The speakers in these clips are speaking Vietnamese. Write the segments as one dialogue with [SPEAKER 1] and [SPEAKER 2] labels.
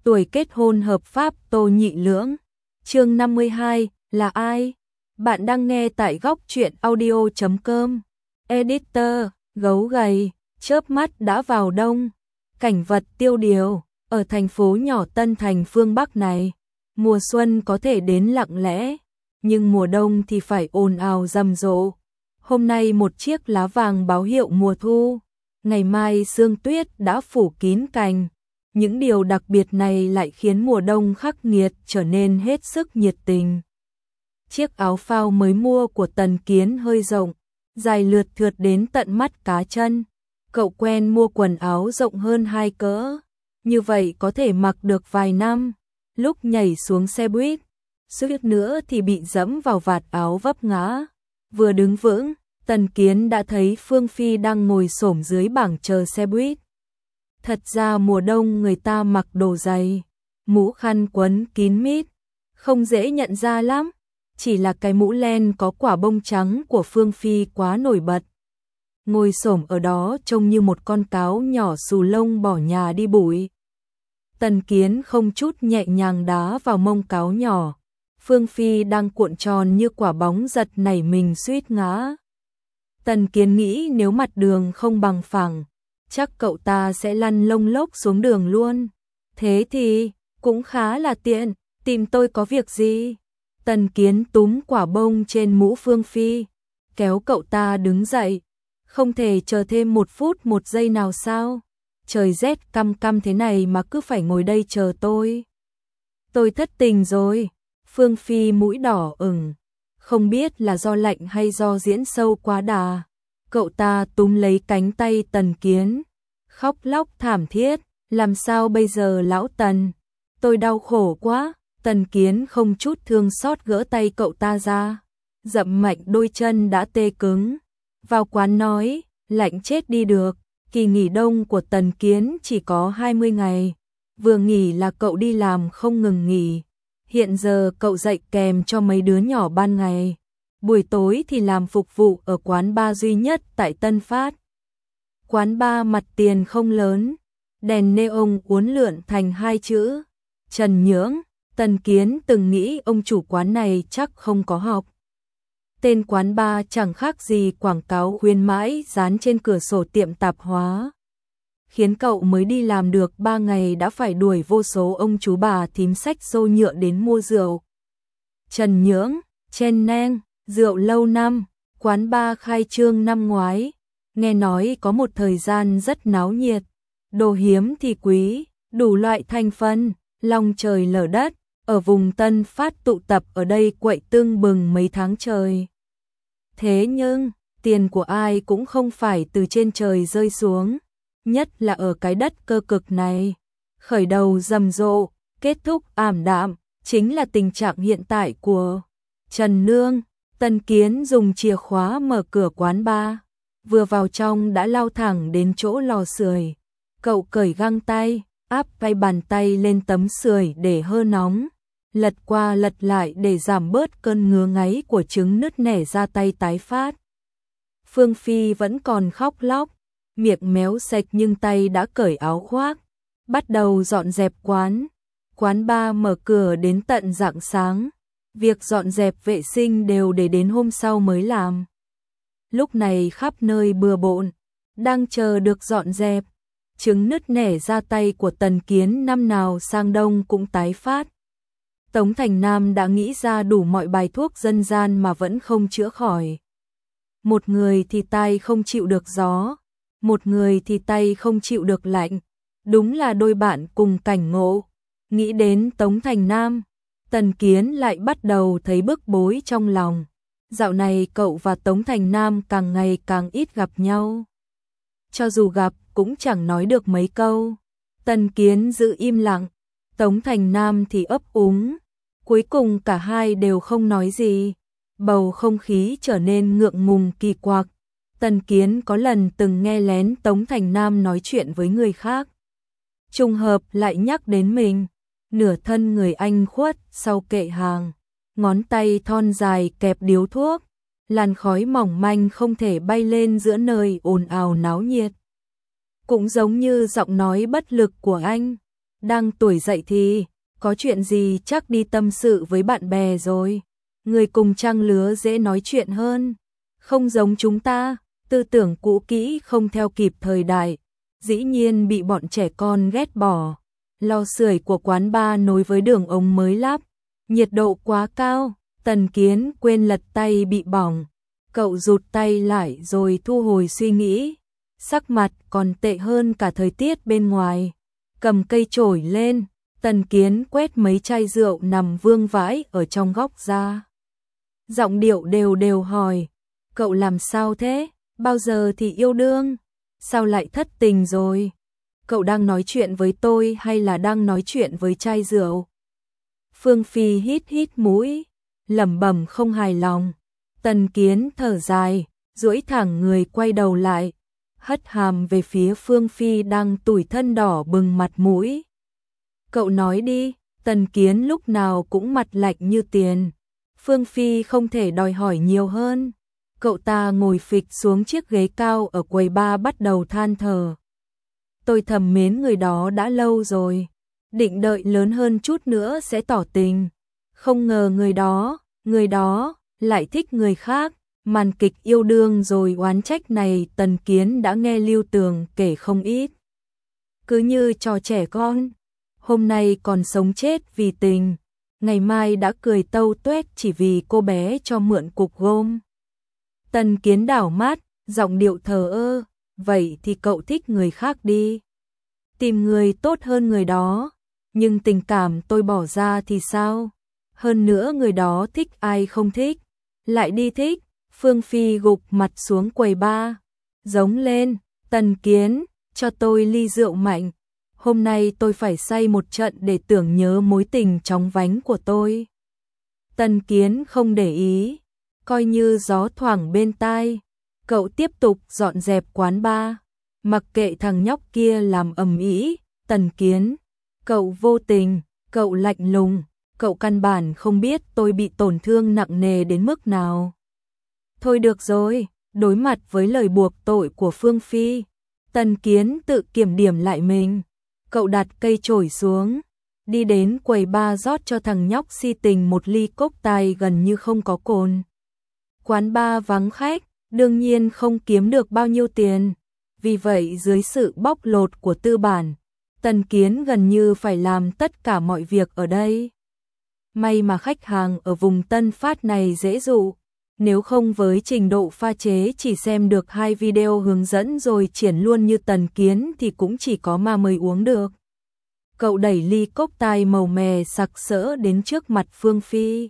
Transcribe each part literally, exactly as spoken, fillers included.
[SPEAKER 1] tuổi kết hôn hợp pháp Tô Nhị Lưỡng. Chương năm mươi hai, là ai? Bạn đang nghe tại góc truyện audio chấm com. Editor, gấu gầy, chớp mắt đã vào đông. Cảnh vật tiêu điều, ở thành phố nhỏ Tân Thành phương Bắc này, mùa xuân có thể đến lặng lẽ, nhưng mùa đông thì phải ồn ào rầm rộ. Hôm nay một chiếc lá vàng báo hiệu mùa thu, ngày mai sương tuyết đã phủ kín cành. Những điều đặc biệt này lại khiến mùa đông khắc nghiệt trở nên hết sức nhiệt tình. Chiếc áo phao mới mua của Tần Kiến hơi rộng, dài lượt thượt đến tận mắt cá chân. Cậu quen mua quần áo rộng hơn hai cỡ, như vậy có thể mặc được vài năm. Lúc nhảy xuống xe buýt, suýt nữa thì bị dẫm vào vạt áo vấp ngã. Vừa đứng vững, Tần Kiến đã thấy Phương Phi đang ngồi xổm dưới bảng chờ xe buýt. Thật ra mùa đông người ta mặc đồ dày, mũ khăn quấn kín mít, không dễ nhận ra lắm. Chỉ là cái mũ len có quả bông trắng của Phương Phi quá nổi bật. Ngồi xổm ở đó trông như một con cáo nhỏ xù lông bỏ nhà đi bụi. Tần Kiến không chút nhẹ nhàng đá vào mông cáo nhỏ. Phương Phi đang cuộn tròn như quả bóng giật nảy mình suýt ngã. Tần Kiến nghĩ nếu mặt đường không bằng phẳng, chắc cậu ta sẽ lăn lông lốc xuống đường luôn. Thế thì, cũng khá là tiện, tìm tôi có việc gì? Tần Kiến túm quả bông trên mũ Phương Phi, kéo cậu ta đứng dậy. Không thể chờ thêm một phút một giây nào sao? Trời rét căm căm thế này mà cứ phải ngồi đây chờ tôi. Tôi thất tình rồi. Phương Phi mũi đỏ ửng, không biết là do lạnh hay do diễn sâu quá đà. Cậu ta túm lấy cánh tay Tần Kiến, khóc lóc thảm thiết. Làm sao bây giờ lão Tần? Tôi đau khổ quá. Tần Kiến không chút thương xót gỡ tay cậu ta ra, dậm mạnh đôi chân đã tê cứng. Vào quán nói, lạnh chết đi được. Kỳ nghỉ đông của Tần Kiến chỉ có hai mươi ngày, vừa nghỉ là cậu đi làm không ngừng nghỉ. Hiện giờ cậu dạy kèm cho mấy đứa nhỏ ban ngày, buổi tối thì làm phục vụ ở quán bar duy nhất tại Tân Phát. Quán bar mặt tiền không lớn, đèn neon uốn lượn thành hai chữ Trần Nhưỡng. Tần Kiến từng nghĩ ông chủ quán này chắc không có học. Tên quán bar chẳng khác gì quảng cáo khuyến mãi dán trên cửa sổ tiệm tạp hóa, khiến cậu mới đi làm được ba ngày đã phải đuổi vô số ông chú bà thím xách xô nhựa đến mua rượu. Trần Nhưỡng, Chen Neng, rượu lâu năm, quán bar khai trương năm ngoái, nghe nói có một thời gian rất náo nhiệt, đồ hiếm thì quý, đủ loại thành phần, long trời lở đất, ở vùng Tân Phát tụ tập ở đây quậy tưng bừng mấy tháng trời. Thế nhưng, tiền của ai cũng không phải từ trên trời rơi xuống, nhất là ở cái đất cơ cực này. Khởi đầu rầm rộ, kết thúc ảm đạm, chính là tình trạng hiện tại của Trần Nương. Tần Kiến dùng chìa khóa mở cửa quán bar, vừa vào trong đã lao thẳng đến chỗ lò sưởi. Cậu cởi găng tay, áp vai bàn tay lên tấm sưởi để hơ nóng, lật qua lật lại để giảm bớt cơn ngứa ngáy của trứng nứt nẻ ra tay tái phát. Phương Phi vẫn còn khóc lóc, miệng méo sạch nhưng tay đã cởi áo khoác, bắt đầu dọn dẹp quán. Quán bar mở cửa đến tận rạng sáng, việc dọn dẹp vệ sinh đều để đến hôm sau mới làm. Lúc này khắp nơi bừa bộn, đang chờ được dọn dẹp. Trứng nứt nẻ ra tay của Tần Kiến năm nào sang đông cũng tái phát. Tống Thành Nam đã nghĩ ra đủ mọi bài thuốc dân gian mà vẫn không chữa khỏi. Một người thì tai không chịu được gió, một người thì tay không chịu được lạnh. Đúng là đôi bạn cùng cảnh ngộ. Nghĩ đến Tống Thành Nam, Tần Kiến lại bắt đầu thấy bức bối trong lòng. Dạo này cậu và Tống Thành Nam càng ngày càng ít gặp nhau. Cho dù gặp cũng chẳng nói được mấy câu. Tần Kiến giữ im lặng, Tống Thành Nam thì ấp úng. Cuối cùng cả hai đều không nói gì. Bầu không khí trở nên ngượng ngùng kỳ quặc. Tần Kiến có lần từng nghe lén Tống Thành Nam nói chuyện với người khác. Trùng hợp lại nhắc đến mình. Nửa thân người anh khuất sau kệ hàng, ngón tay thon dài kẹp điếu thuốc, làn khói mỏng manh không thể bay lên giữa nơi ồn ào náo nhiệt. Cũng giống như giọng nói bất lực của anh, đang tuổi dậy thì, có chuyện gì chắc đi tâm sự với bạn bè rồi. Người cùng trang lứa dễ nói chuyện hơn, không giống chúng ta, tư tưởng cũ kỹ không theo kịp thời đại, dĩ nhiên bị bọn trẻ con ghét bỏ. Lò sưởi của quán bar nối với đường ống mới lắp, nhiệt độ quá cao, Tần Kiến quên lật tay bị bỏng. Cậu rụt tay lại rồi thu hồi suy nghĩ, sắc mặt còn tệ hơn cả thời tiết bên ngoài. Cầm cây chổi lên, Tần Kiến quét mấy chai rượu nằm vương vãi ở trong góc ra. Giọng điệu đều đều hỏi, cậu làm sao thế, bao giờ thì yêu đương, sao lại thất tình rồi? Cậu đang nói chuyện với tôi hay là đang nói chuyện với chai rượu? Phương Phi hít hít mũi, lẩm bẩm không hài lòng. Tần Kiến thở dài, duỗi thẳng người quay đầu lại, hất hàm về phía Phương Phi đang tủi thân đỏ bừng mặt mũi. Cậu nói đi, Tần Kiến lúc nào cũng mặt lạnh như tiền. Phương Phi không thể đòi hỏi nhiều hơn. Cậu ta ngồi phịch xuống chiếc ghế cao ở quầy bar bắt đầu than thở. Tôi thầm mến người đó đã lâu rồi, định đợi lớn hơn chút nữa sẽ tỏ tình. Không ngờ người đó, người đó lại thích người khác. Màn kịch yêu đương rồi oán trách này Tần Kiến đã nghe Lưu Tường kể không ít. Cứ như trò trẻ con, hôm nay còn sống chết vì tình, ngày mai đã cười tâu tuét chỉ vì cô bé cho mượn cục gôm. Tần Kiến đảo mắt, giọng điệu thờ ơ, vậy thì cậu thích người khác đi. Tìm người tốt hơn người đó, nhưng tình cảm tôi bỏ ra thì sao? Hơn nữa người đó thích ai không thích, lại đi thích. Phương Phi gục mặt xuống quầy bar, giống lên, Tần Kiến, cho tôi ly rượu mạnh. Hôm nay tôi phải say một trận để tưởng nhớ mối tình chóng vánh của tôi. Tần Kiến không để ý, coi như gió thoảng bên tai. Cậu tiếp tục dọn dẹp quán bar, mặc kệ thằng nhóc kia làm ầm ĩ. Tần Kiến, cậu vô tình, cậu lạnh lùng, cậu căn bản không biết tôi bị tổn thương nặng nề đến mức nào. Thôi được rồi, đối mặt với lời buộc tội của Phương Phi, Tần Kiến tự kiểm điểm lại mình. Cậu đặt cây chổi xuống, đi đến quầy bar rót cho thằng nhóc si tình một ly cốc tài gần như không có cồn. Quán bar vắng khách, đương nhiên không kiếm được bao nhiêu tiền. Vì vậy dưới sự bóc lột của tư bản, Tần Kiến gần như phải làm tất cả mọi việc ở đây. May mà khách hàng ở vùng Tân Phát này dễ dụ. Nếu không với trình độ pha chế chỉ xem được hai video hướng dẫn rồi triển luôn như Tần Kiến thì cũng chỉ có ma mới uống được. Cậu đẩy ly cốc tai màu mè sặc sỡ đến trước mặt Phương Phi.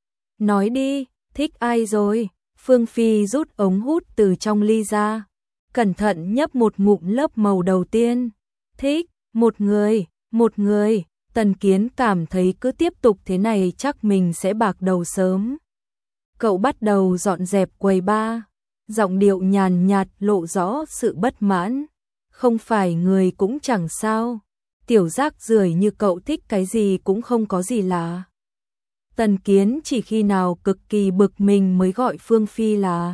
[SPEAKER 1] Nói đi, thích ai rồi? Phương Phi rút ống hút từ trong ly ra, cẩn thận nhấp một ngụm lớp màu đầu tiên. Thích, một người, một người. Tần Kiến cảm thấy cứ tiếp tục thế này chắc mình sẽ bạc đầu sớm. Cậu bắt đầu dọn dẹp quầy bar, giọng điệu nhàn nhạt lộ rõ sự bất mãn. Không phải người cũng chẳng sao, tiểu rác rưởi như cậu thích cái gì cũng không có gì lạ. Tần Kiến chỉ khi nào cực kỳ bực mình mới gọi Phương Phi là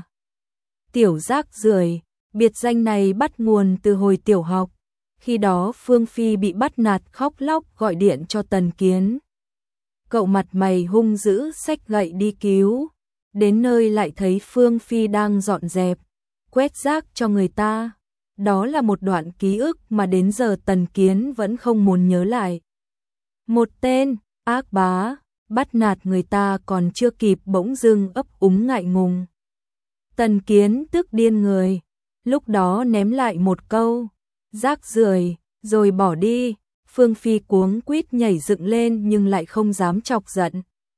[SPEAKER 1] tiểu rác rưởi. Biệt danh này bắt nguồn từ hồi tiểu học, khi đó Phương Phi bị bắt nạt khóc lóc gọi điện cho Tần Kiến. Cậu mặt mày hung dữ xách gậy đi cứu. Đến nơi lại thấy Phương Phi đang dọn dẹp, quét rác cho người ta. Đó là một đoạn ký ức mà đến giờ Tần Kiến vẫn không muốn nhớ lại. Một tên, ác bá, bắt nạt người ta còn chưa kịp bỗng dưng ấp úng ngại ngùng. Tần Kiến tức điên người, lúc đó ném lại một câu, rác rưởi, rồi bỏ đi. Phương Phi cuống quýt nhảy dựng lên nhưng lại không dám chọc giận.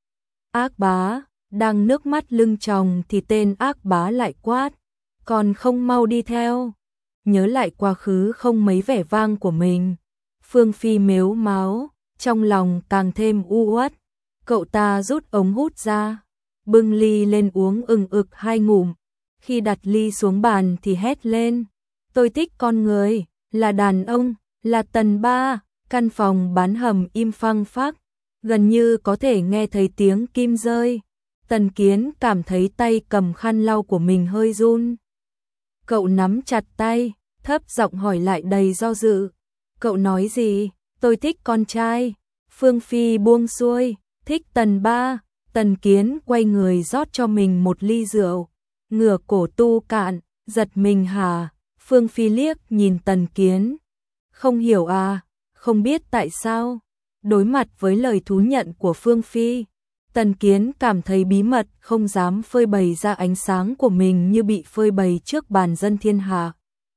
[SPEAKER 1] Ác bá, đang nước mắt lưng tròng thì tên ác bá lại quát, còn không mau đi theo. Nhớ lại quá khứ không mấy vẻ vang của mình, Phương Phi mếu máo, trong lòng càng thêm u uất. Cậu ta rút ống hút ra, bưng ly lên uống ừng ực hai ngụm. Khi đặt ly xuống bàn thì hét lên, tôi thích con người, là đàn ông, là Tần ba. Căn phòng bán hầm im phăng phắc, gần như có thể nghe thấy tiếng kim rơi. Tần Kiến cảm thấy tay cầm khăn lau của mình hơi run. Cậu nắm chặt tay, thấp giọng hỏi lại đầy do dự. Cậu nói gì? Tôi tôi thích con trai. Phương Phi buông xuôi, thích Tần Ba. Tần Kiến quay người rót cho mình một ly rượu, ngửa cổ tu cạn, giật mình hả? Phương Phi liếc nhìn Tần Kiến. Không hiểu à, không biết tại sao. Đối mặt với lời thú nhận của Phương Phi, Tần Kiến cảm thấy bí mật, không dám phơi bày ra ánh sáng của mình như bị phơi bày trước bàn dân thiên hạ.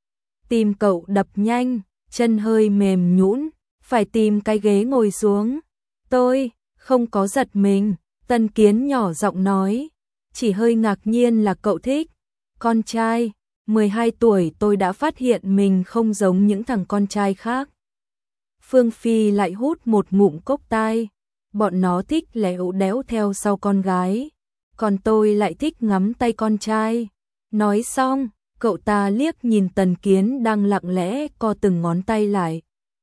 [SPEAKER 1] Tim cậu đập nhanh, chân hơi mềm nhũn, phải tìm cái ghế ngồi xuống. Tôi không có giật mình, Tần Kiến nhỏ giọng nói, chỉ hơi ngạc nhiên là cậu thích con trai. mười hai tuổi tôi đã phát hiện mình không giống những thằng con trai khác. Phương Phi lại hút một ngụm cốc tai. Bọn nó thích lẻo đéo theo sau con gái, còn tôi lại thích ngắm tay con trai. Nói xong, cậu ta liếc nhìn Tần Kiến đang lặng lẽ co từng ngón tay lại.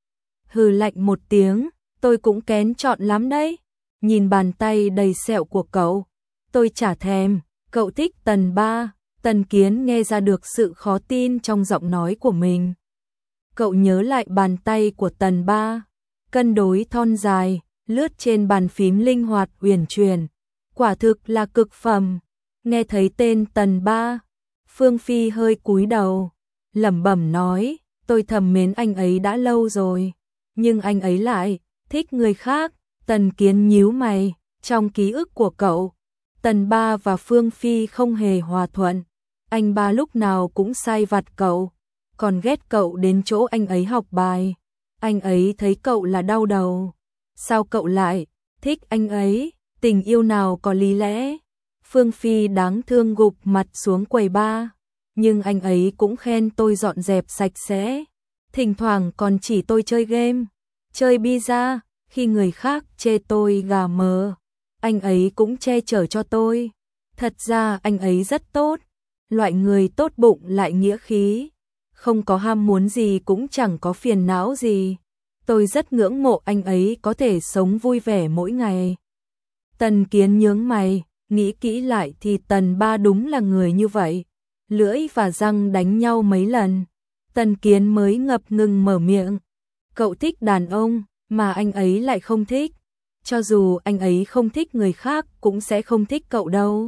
[SPEAKER 1] Hừ lạnh một tiếng, tôi cũng kén chọn lắm đấy. Nhìn bàn tay đầy sẹo của cậu, tôi chả thèm. Cậu thích Tần Ba. Tần Kiến nghe ra được sự khó tin trong giọng nói của mình. Cậu nhớ lại bàn tay của Tần Ba, cân đối thon dài, lướt trên bàn phím linh hoạt uyển chuyển, quả thực là cực phẩm. Nghe thấy tên Tần Ba, Phương Phi hơi cúi đầu, lẩm bẩm nói, tôi thầm mến anh ấy đã lâu rồi, nhưng anh ấy lại thích người khác. Tần Kiến nhíu mày, trong ký ức của cậu, Tần Ba và Phương Phi không hề hòa thuận. Anh ba lúc nào cũng sai vặt cậu, còn ghét cậu đến chỗ anh ấy học bài. Anh ấy thấy cậu là đau đầu. Sao cậu lại thích anh ấy? Tình yêu nào có lý lẽ? Phương Phi đáng thương gục mặt xuống quầy ba, nhưng anh ấy cũng khen tôi dọn dẹp sạch sẽ. Thỉnh thoảng còn chỉ tôi chơi game, chơi pizza. Khi người khác chê tôi gà mờ, anh ấy cũng che chở cho tôi. Thật ra anh ấy rất tốt, loại người tốt bụng lại nghĩa khí, không có ham muốn gì cũng chẳng có phiền não gì. Tôi rất ngưỡng mộ anh ấy có thể sống vui vẻ mỗi ngày. Tần Kiến nhướng mày, nghĩ kỹ lại thì Tần Ba đúng là người như vậy. Lưỡi và răng đánh nhau mấy lần, Tần Kiến mới ngập ngừng mở miệng. Cậu thích đàn ông mà anh ấy lại không thích. Cho dù anh ấy không thích người khác cũng sẽ không thích cậu đâu.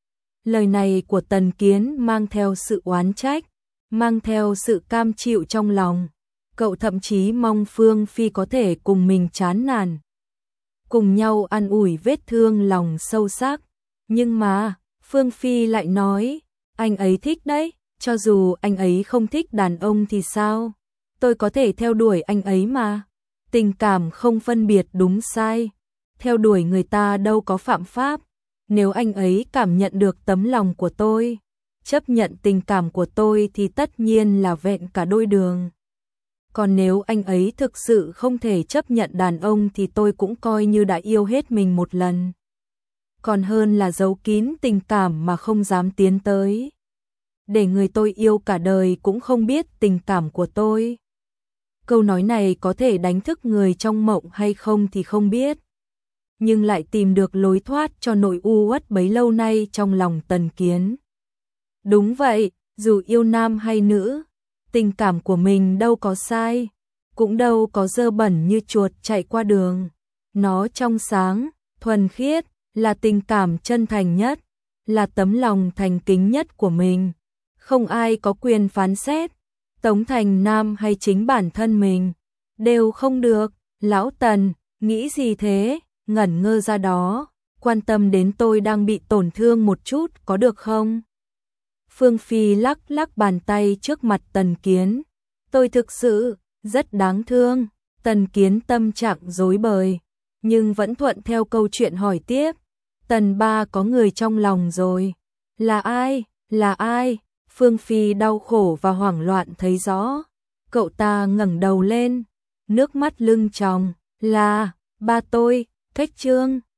[SPEAKER 1] Lời này của Tần Kiến mang theo sự oán trách, mang theo sự cam chịu trong lòng. Cậu thậm chí mong Phương Phi có thể cùng mình chán nản, cùng nhau an ủi vết thương lòng sâu sắc. Nhưng mà, Phương Phi lại nói, anh ấy thích đấy, cho dù anh ấy không thích đàn ông thì sao? Tôi có thể theo đuổi anh ấy mà. Tình cảm không phân biệt đúng sai, theo đuổi người ta đâu có phạm pháp. Nếu anh ấy cảm nhận được tấm lòng của tôi, chấp nhận tình cảm của tôi thì tất nhiên là vẹn cả đôi đường. Còn nếu anh ấy thực sự không thể chấp nhận đàn ông thì tôi cũng coi như đã yêu hết mình một lần. Còn hơn là giấu kín tình cảm mà không dám tiến tới, để người tôi yêu cả đời cũng không biết tình cảm của tôi. Câu nói này có thể đánh thức người trong mộng hay không thì không biết, nhưng lại tìm được lối thoát cho nỗi u uất bấy lâu nay trong lòng Tần Kiến. Đúng vậy, dù yêu nam hay nữ, tình cảm của mình đâu có sai, cũng đâu có dơ bẩn như chuột chạy qua đường. Nó trong sáng, thuần khiết, là tình cảm chân thành nhất, là tấm lòng thành kính nhất của mình. Không ai có quyền phán xét, Tống Thành Nam hay chính bản thân mình, đều không được. Lão Tần, nghĩ gì thế? Ngẩn ngơ ra đó, quan tâm đến tôi đang bị tổn thương một chút có được không? Phương Phi lắc lắc bàn tay trước mặt Tần Kiến. Tôi thực sự rất đáng thương. Tần Kiến tâm trạng rối bời, nhưng vẫn thuận theo câu chuyện hỏi tiếp. Tần Ba có người trong lòng rồi. Là ai? Là ai? Phương Phi đau khổ và hoảng loạn thấy rõ. Cậu ta ngẩng đầu lên, nước mắt lưng tròng. Là ba tôi, Cách Trương.